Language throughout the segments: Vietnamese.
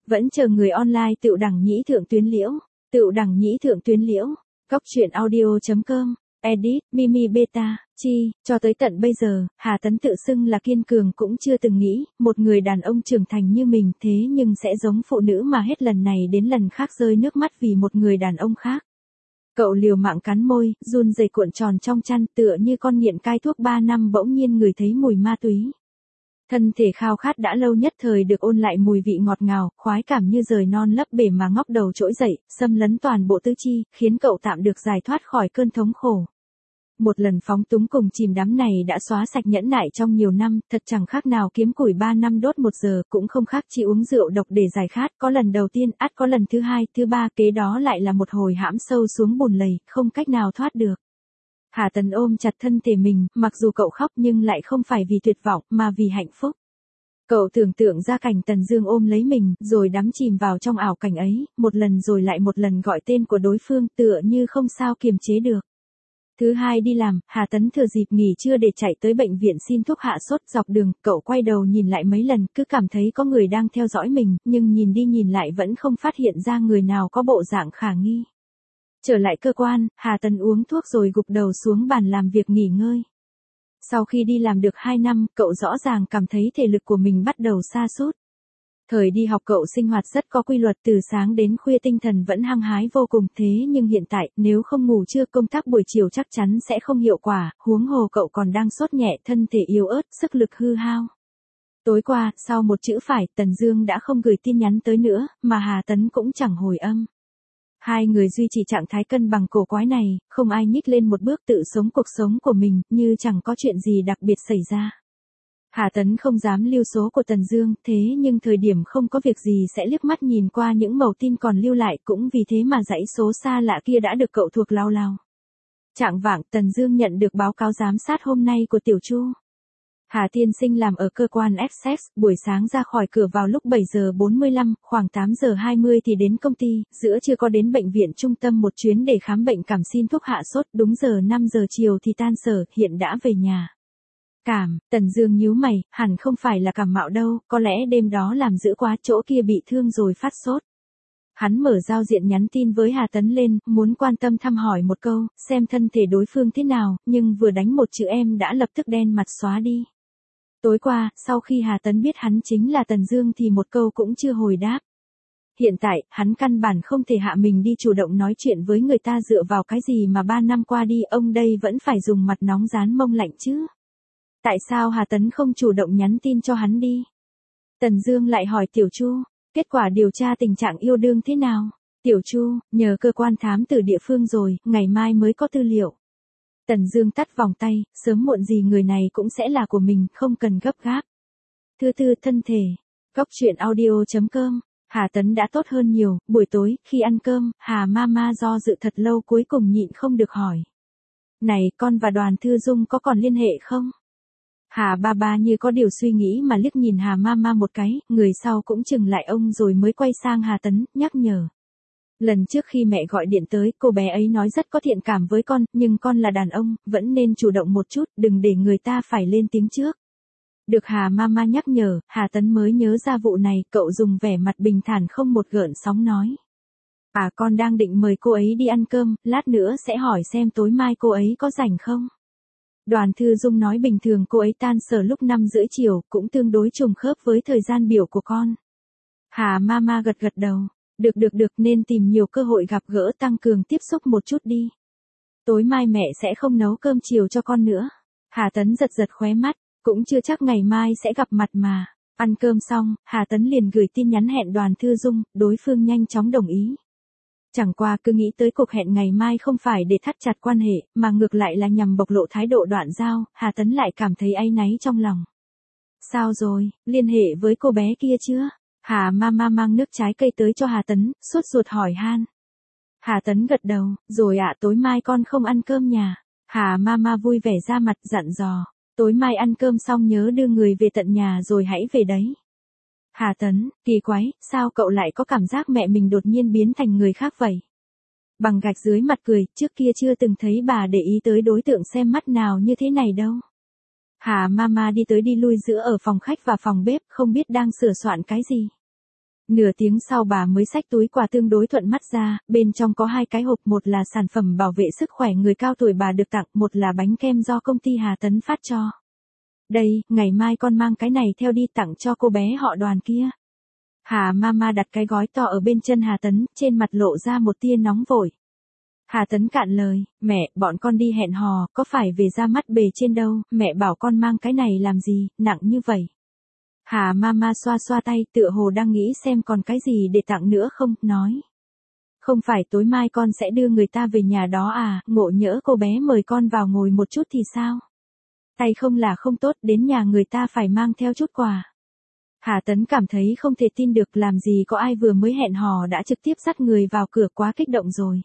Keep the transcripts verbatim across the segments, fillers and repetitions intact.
Vẫn chờ người online Tựu Đẳng Nhĩ Thượng Tuyến Liễu. Tựu Đẳng Nhĩ Thượng Tuyến Liễu. Góc truyện audio.com. Edit, Mimi Beta, Chi, cho tới tận bây giờ, Hà Tấn tự xưng là kiên cường cũng chưa từng nghĩ, một người đàn ông trưởng thành như mình thế nhưng sẽ giống phụ nữ mà hết lần này đến lần khác rơi nước mắt vì một người đàn ông khác. Cậu liều mạng cắn môi, run rẩy cuộn tròn trong chăn tựa như con nghiện cai thuốc ba năm bỗng nhiên ngửi thấy mùi ma túy. Thân thể khao khát đã lâu nhất thời được ôn lại mùi vị ngọt ngào, khoái cảm như rời non lấp bể mà ngóc đầu trỗi dậy, xâm lấn toàn bộ tứ chi, khiến cậu tạm được giải thoát khỏi cơn thống khổ. Một lần phóng túng cùng chìm đắm này đã xóa sạch nhẫn nại trong nhiều năm, thật chẳng khác nào kiếm củi ba năm đốt một giờ, cũng không khác chỉ uống rượu độc để giải khát, có lần đầu tiên, ắt có lần thứ hai, thứ ba, kế đó lại là một hồi hãm sâu xuống bùn lầy, không cách nào thoát được. Hà Tấn ôm chặt thân thể mình, mặc dù cậu khóc nhưng lại không phải vì tuyệt vọng, mà vì hạnh phúc. Cậu tưởng tượng ra cảnh Tần Dương ôm lấy mình, rồi đắm chìm vào trong ảo cảnh ấy, một lần rồi lại một lần gọi tên của đối phương tựa như không sao kiềm chế được. Thứ hai đi làm, Hà Tấn thừa dịp nghỉ trưa để chạy tới bệnh viện xin thuốc hạ sốt. Dọc đường, cậu quay đầu nhìn lại mấy lần, cứ cảm thấy có người đang theo dõi mình, nhưng nhìn đi nhìn lại vẫn không phát hiện ra người nào có bộ dạng khả nghi. Trở lại cơ quan, Hà Tấn uống thuốc rồi gục đầu xuống bàn làm việc nghỉ ngơi. Sau khi đi làm được hai năm, cậu rõ ràng cảm thấy thể lực của mình bắt đầu sa sút. Thời đi học cậu sinh hoạt rất có quy luật, từ sáng đến khuya tinh thần vẫn hăng hái vô cùng, thế nhưng hiện tại, nếu không ngủ trưa công tác buổi chiều chắc chắn sẽ không hiệu quả, huống hồ cậu còn đang sốt nhẹ, thân thể yếu ớt, sức lực hư hao. Tối qua, sau một chữ phải, Tần Dương đã không gửi tin nhắn tới nữa, mà Hà Tấn cũng chẳng hồi âm. Hai người duy trì trạng thái cân bằng cổ quái này, không ai nhích lên một bước tự sống cuộc sống của mình, như chẳng có chuyện gì đặc biệt xảy ra. Hà Tấn không dám lưu số của Tần Dương, thế nhưng thời điểm không có việc gì sẽ liếc mắt nhìn qua những mẩu tin còn lưu lại, cũng vì thế mà dãy số xa lạ kia đã được cậu thuộc lao lao. Chạng vạng, Tần Dương nhận được báo cáo giám sát hôm nay của Tiểu Chu. Hà tiên sinh làm ở cơ quan Essex, buổi sáng ra khỏi cửa vào lúc bảy giờ bốn mươi lăm, khoảng tám giờ hai mươi thì đến công ty, giữa trưa có đến bệnh viện trung tâm một chuyến để khám bệnh cảm xin thuốc hạ sốt, đúng giờ năm giờ chiều thì tan sở, hiện đã về nhà. Cảm, Tần Dương nhíu mày, hẳn không phải là cảm mạo đâu, có lẽ đêm đó làm dữ quá, chỗ kia bị thương rồi phát sốt. Hắn mở giao diện nhắn tin với Hà Tấn lên, muốn quan tâm thăm hỏi một câu, xem thân thể đối phương thế nào, nhưng vừa đánh một chữ em đã lập tức đen mặt xóa đi. Tối qua, sau khi Hà Tấn biết hắn chính là Tần Dương thì một câu cũng chưa hồi đáp. Hiện tại, hắn căn bản không thể hạ mình đi chủ động nói chuyện với người ta dựa vào cái gì mà ba năm qua đi ông đây vẫn phải dùng mặt nóng dán mông lạnh chứ. Tại sao Hà Tấn không chủ động nhắn tin cho hắn đi? Tần Dương lại hỏi Tiểu Chu, kết quả điều tra tình trạng yêu đương thế nào? Tiểu Chu, nhờ cơ quan thám tử địa phương rồi, ngày mai mới có tư liệu. Tần Dương tắt vòng tay, sớm muộn gì người này cũng sẽ là của mình, không cần gấp gáp. Thứ tư, thân thể. Góc truyện audio.com. Hà Tấn đã tốt hơn nhiều, buổi tối, khi ăn cơm, Hà Mama do dự thật lâu cuối cùng nhịn không được hỏi. Này, con và Đoàn Thư Dung có còn liên hệ không? Hà ba ba như có điều suy nghĩ mà liếc nhìn Hà Mama một cái, người sau cũng chừng lại ông rồi mới quay sang Hà Tấn, nhắc nhở. Lần trước khi mẹ gọi điện tới, cô bé ấy nói rất có thiện cảm với con, nhưng con là đàn ông, vẫn nên chủ động một chút, đừng để người ta phải lên tiếng trước. Được Hà Mama nhắc nhở, Hà Tấn mới nhớ ra vụ này, cậu dùng vẻ mặt bình thản không một gợn sóng nói. À, con đang định mời cô ấy đi ăn cơm, lát nữa sẽ hỏi xem tối mai cô ấy có rảnh không. Đoàn Thư Dung nói bình thường cô ấy tan sở lúc năm rưỡi chiều, cũng tương đối trùng khớp với thời gian biểu của con. Hà Mama gật gật đầu. Được được được, nên tìm nhiều cơ hội gặp gỡ tăng cường tiếp xúc một chút đi. Tối mai mẹ sẽ không nấu cơm chiều cho con nữa. Hà Tấn giật giật khóe mắt, cũng chưa chắc ngày mai sẽ gặp mặt mà. Ăn cơm xong, Hà Tấn liền gửi tin nhắn hẹn Đoàn Thư Dung, đối phương nhanh chóng đồng ý. Chẳng qua cứ nghĩ tới cuộc hẹn ngày mai không phải để thắt chặt quan hệ, mà ngược lại là nhằm bộc lộ thái độ đoạn giao, Hà Tấn lại cảm thấy áy náy trong lòng. Sao rồi, liên hệ với cô bé kia chưa? Hà Mama mang nước trái cây tới cho Hà Tấn, sốt ruột hỏi han. Hà Tấn gật đầu, rồi ạ, tối mai con không ăn cơm nhà. Hà Mama vui vẻ ra mặt dặn dò, tối mai ăn cơm xong nhớ đưa người về tận nhà rồi hãy về đấy. Hà Tấn, kỳ quái, sao cậu lại có cảm giác mẹ mình đột nhiên biến thành người khác vậy? Bằng gạch dưới mặt cười, trước kia chưa từng thấy bà để ý tới đối tượng xem mắt nào như thế này đâu. Hà Mama đi tới đi lui giữa ở phòng khách và phòng bếp, không biết đang sửa soạn cái gì. Nửa tiếng sau bà mới xách túi quà tương đối thuận mắt ra, bên trong có hai cái hộp, một là sản phẩm bảo vệ sức khỏe người cao tuổi bà được tặng, một là bánh kem do công ty Hà Tấn phát cho. Đây, ngày mai con mang cái này theo đi tặng cho cô bé họ Đoàn kia. Hà Mama đặt cái gói to ở bên chân Hà Tấn, trên mặt lộ ra một tia nóng vội. Hà Tấn cạn lời, mẹ, bọn con đi hẹn hò, có phải về ra mắt bề trên đâu, mẹ bảo con mang cái này làm gì, nặng như vậy. Hà Mama xoa xoa tay, tựa hồ đang nghĩ xem còn cái gì để tặng nữa không, nói. Không phải tối mai con sẽ đưa người ta về nhà đó à, ngộ nhỡ cô bé mời con vào ngồi một chút thì sao? Tay không là không tốt, đến nhà người ta phải mang theo chút quà. Hà Tấn cảm thấy không thể tin được, làm gì có ai vừa mới hẹn hò đã trực tiếp dắt người vào cửa, quá kích động rồi.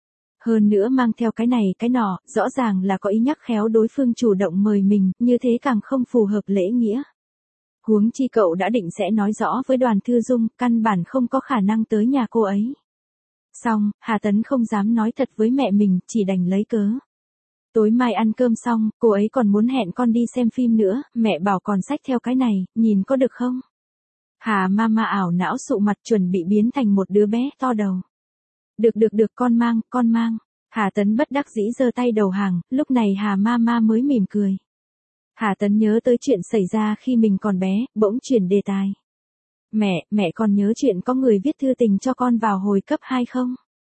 Hơn nữa mang theo cái này cái nọ, rõ ràng là có ý nhắc khéo đối phương chủ động mời mình, như thế càng không phù hợp lễ nghĩa. Huống chi cậu đã định sẽ nói rõ với Đoàn Thư Dung, căn bản không có khả năng tới nhà cô ấy. Xong, Hà Tấn không dám nói thật với mẹ mình, chỉ đành lấy cớ. Tối mai ăn cơm xong, cô ấy còn muốn hẹn con đi xem phim nữa, mẹ bảo còn xách theo cái này, nhìn có được không? Hà Mama ảo não sụ mặt, chuẩn bị biến thành một đứa bé to đầu. Được được được, con mang, con mang. Hà Tấn bất đắc dĩ giơ tay đầu hàng, lúc này Hà Mama mới mỉm cười. Hà Tấn nhớ tới chuyện xảy ra khi mình còn bé, bỗng chuyển đề tài. Mẹ, mẹ còn nhớ chuyện có người viết thư tình cho con vào hồi cấp hai không?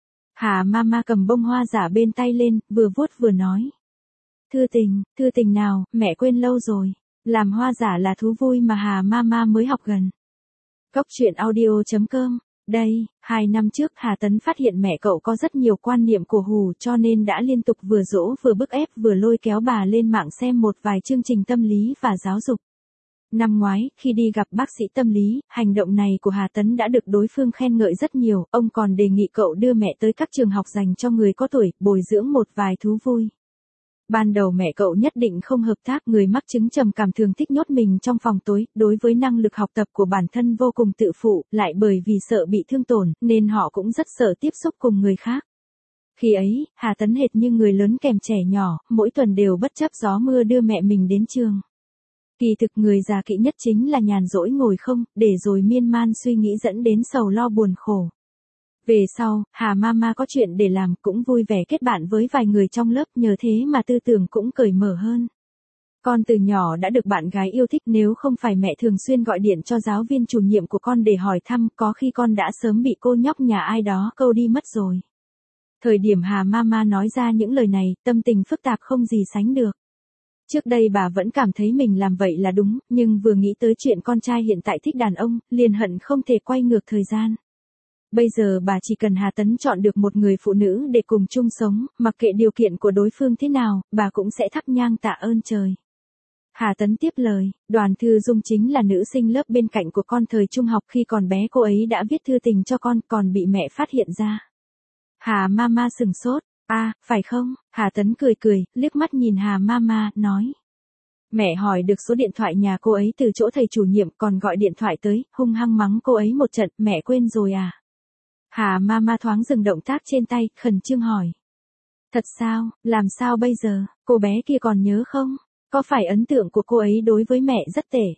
Hà Mama cầm bông hoa giả bên tay lên, vừa vuốt vừa nói. Thư tình, thư tình nào, mẹ quên lâu rồi. Làm hoa giả là thú vui mà Hà Mama mới học gần. Cốc truyện audio chấm com. Đây, hai năm trước Hà Tấn phát hiện mẹ cậu có rất nhiều quan niệm cổ hủ, cho nên đã liên tục vừa dỗ vừa bức ép vừa lôi kéo bà lên mạng xem một vài chương trình tâm lý và giáo dục. Năm ngoái, khi đi gặp bác sĩ tâm lý, hành động này của Hà Tấn đã được đối phương khen ngợi rất nhiều, ông còn đề nghị cậu đưa mẹ tới các trường học dành cho người có tuổi, bồi dưỡng một vài thú vui. Ban đầu mẹ cậu nhất định không hợp tác, người mắc chứng trầm cảm thường thích nhốt mình trong phòng tối, đối với năng lực học tập của bản thân vô cùng tự phụ, lại bởi vì sợ bị thương tổn, nên họ cũng rất sợ tiếp xúc cùng người khác. Khi ấy, Hà Tấn hệt như người lớn kèm trẻ nhỏ, mỗi tuần đều bất chấp gió mưa đưa mẹ mình đến trường. Kỳ thực người già kỵ nhất chính là nhàn rỗi ngồi không, để rồi miên man suy nghĩ dẫn đến sầu lo buồn khổ. Về sau, Hà Mama có chuyện để làm, cũng vui vẻ kết bạn với vài người trong lớp, nhờ thế mà tư tưởng cũng cởi mở hơn. Con từ nhỏ đã được bạn gái yêu thích, nếu không phải mẹ thường xuyên gọi điện cho giáo viên chủ nhiệm của con để hỏi thăm, có khi con đã sớm bị cô nhóc nhà ai đó câu đi mất rồi. Thời điểm Hà Mama nói ra những lời này, tâm tình phức tạp không gì sánh được. Trước đây bà vẫn cảm thấy mình làm vậy là đúng, nhưng vừa nghĩ tới chuyện con trai hiện tại thích đàn ông, liền hận không thể quay ngược thời gian. Bây giờ bà chỉ cần Hà Tấn chọn được một người phụ nữ để cùng chung sống, mặc kệ điều kiện của đối phương thế nào, bà cũng sẽ thắp nhang tạ ơn trời. Hà Tấn tiếp lời, Đoàn Thư Dung chính là nữ sinh lớp bên cạnh của con thời trung học, khi còn bé cô ấy đã viết thư tình cho con, còn bị mẹ phát hiện ra. Hà Mama sừng sốt, à, phải không? Hà Tấn cười cười, liếc mắt nhìn Hà Mama, nói. Mẹ hỏi được số điện thoại nhà cô ấy từ chỗ thầy chủ nhiệm, còn gọi điện thoại tới, hung hăng mắng cô ấy một trận, mẹ quên rồi à? Hà Mama thoáng dừng động tác trên tay, khẩn trương hỏi. Thật sao, làm sao bây giờ, cô bé kia còn nhớ không? Có phải ấn tượng của cô ấy đối với mẹ rất tệ?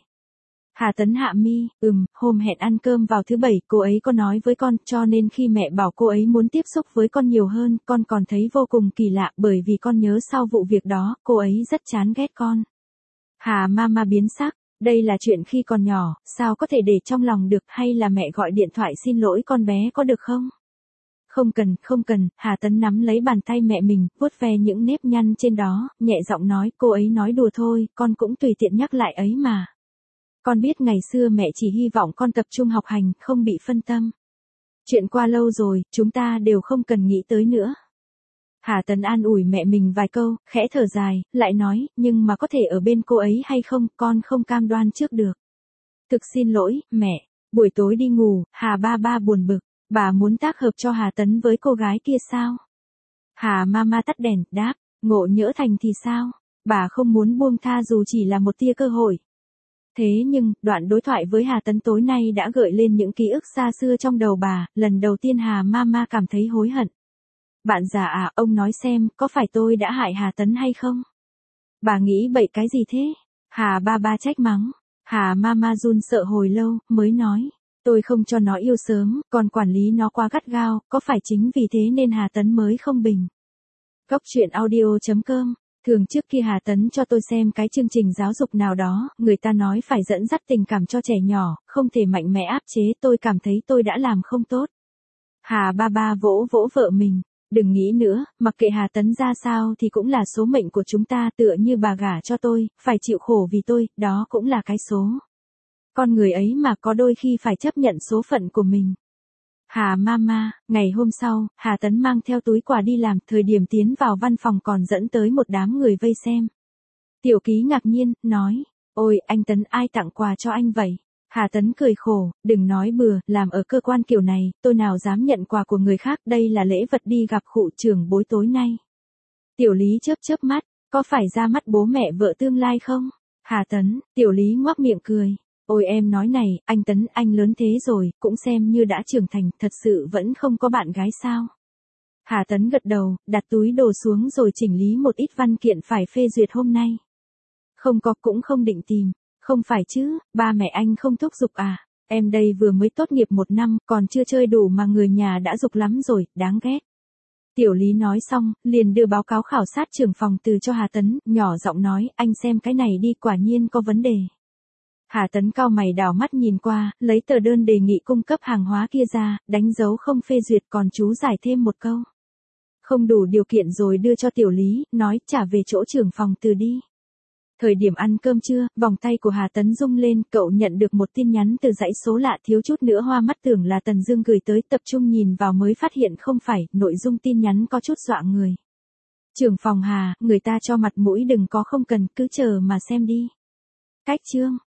Hà Tấn hạ mi, ừm, hôm hẹn ăn cơm vào thứ bảy, cô ấy có nói với con, cho nên khi mẹ bảo cô ấy muốn tiếp xúc với con nhiều hơn, con còn thấy vô cùng kỳ lạ, bởi vì con nhớ sau vụ việc đó, cô ấy rất chán ghét con. Hà Mama biến sắc, đây là chuyện khi còn nhỏ, sao có thể để trong lòng được, hay là mẹ gọi điện thoại xin lỗi con bé có được không? Không cần, không cần, Hà Tấn nắm lấy bàn tay mẹ mình, vuốt ve những nếp nhăn trên đó, nhẹ giọng nói, cô ấy nói đùa thôi, con cũng tùy tiện nhắc lại ấy mà. Con biết ngày xưa mẹ chỉ hy vọng con tập trung học hành, không bị phân tâm. Chuyện qua lâu rồi, chúng ta đều không cần nghĩ tới nữa. Hà Tấn an ủi mẹ mình vài câu, khẽ thở dài, lại nói, nhưng mà có thể ở bên cô ấy hay không, con không cam đoan trước được. Thực xin lỗi, mẹ. Buổi tối đi ngủ, Hà ba ba buồn bực, bà muốn tác hợp cho Hà Tấn với cô gái kia sao? Hà Mama tắt đèn, đáp, ngộ nhỡ thành thì sao? Bà không muốn buông tha dù chỉ là một tia cơ hội. Thế nhưng, đoạn đối thoại với Hà Tấn tối nay đã gợi lên những ký ức xa xưa trong đầu bà, lần đầu tiên Hà Mama cảm thấy hối hận. Bạn già à, ông nói xem, có phải tôi đã hại Hà Tấn hay không? Bà nghĩ bậy cái gì thế? Hà ba ba trách mắng. Hà Mama run sợ hồi lâu, mới nói. Tôi không cho nó yêu sớm, còn quản lý nó quá gắt gao, có phải chính vì thế nên Hà Tấn mới không bình. Góc truyện audio chấm com. Thường trước khi Hà Tấn cho tôi xem cái chương trình giáo dục nào đó, người ta nói phải dẫn dắt tình cảm cho trẻ nhỏ, không thể mạnh mẽ áp chế, tôi cảm thấy tôi đã làm không tốt. Hà ba ba vỗ vỗ vợ mình. Đừng nghĩ nữa, mặc kệ Hà Tấn ra sao thì cũng là số mệnh của chúng ta, tựa như bà gả cho tôi, phải chịu khổ vì tôi, đó cũng là cái số. Con người ấy mà có đôi khi phải chấp nhận số phận của mình. Hà mama, ngày hôm sau, Hà Tấn mang theo túi quà đi làm, thời điểm tiến vào văn phòng còn dẫn tới một đám người vây xem. Tiểu Ký ngạc nhiên, nói, ôi, anh Tấn ai tặng quà cho anh vậy? Hà Tấn cười khổ, đừng nói bừa, làm ở cơ quan kiểu này, tôi nào dám nhận quà của người khác, đây là lễ vật đi gặp khụ trưởng bối tối nay. Tiểu Lý chớp chớp mắt, có phải ra mắt bố mẹ vợ tương lai không? Hà Tấn, Tiểu Lý ngoác miệng cười. Ôi em nói này, anh Tấn anh lớn thế rồi, cũng xem như đã trưởng thành, thật sự vẫn không có bạn gái sao? Hà Tấn gật đầu, đặt túi đồ xuống rồi chỉnh lý một ít văn kiện phải phê duyệt hôm nay. Không có, cũng không định tìm. Không phải chứ, ba mẹ anh không thúc giục à? Em đây vừa mới tốt nghiệp một năm, còn chưa chơi đủ mà người nhà đã giục lắm rồi, đáng ghét. Tiểu Lý nói xong, liền đưa báo cáo khảo sát trưởng phòng từ cho Hà Tấn, nhỏ giọng nói, anh xem cái này đi, quả nhiên có vấn đề. Hà Tấn cau mày đảo mắt nhìn qua, lấy tờ đơn đề nghị cung cấp hàng hóa kia ra, đánh dấu không phê duyệt, còn chú giải thêm một câu. Không đủ điều kiện rồi đưa cho Tiểu Lý, nói trả về chỗ trưởng phòng từ đi. Thời điểm ăn cơm trưa, vòng tay của Hà Tấn rung lên, cậu nhận được một tin nhắn từ dãy số lạ, thiếu chút nữa hoa mắt, tưởng là Tần Dương gửi tới, tập trung nhìn vào mới phát hiện không phải, nội dung tin nhắn có chút dọa người. Trưởng phòng Hà, người ta cho mặt mũi đừng có không cần, cứ chờ mà xem đi. Cách chương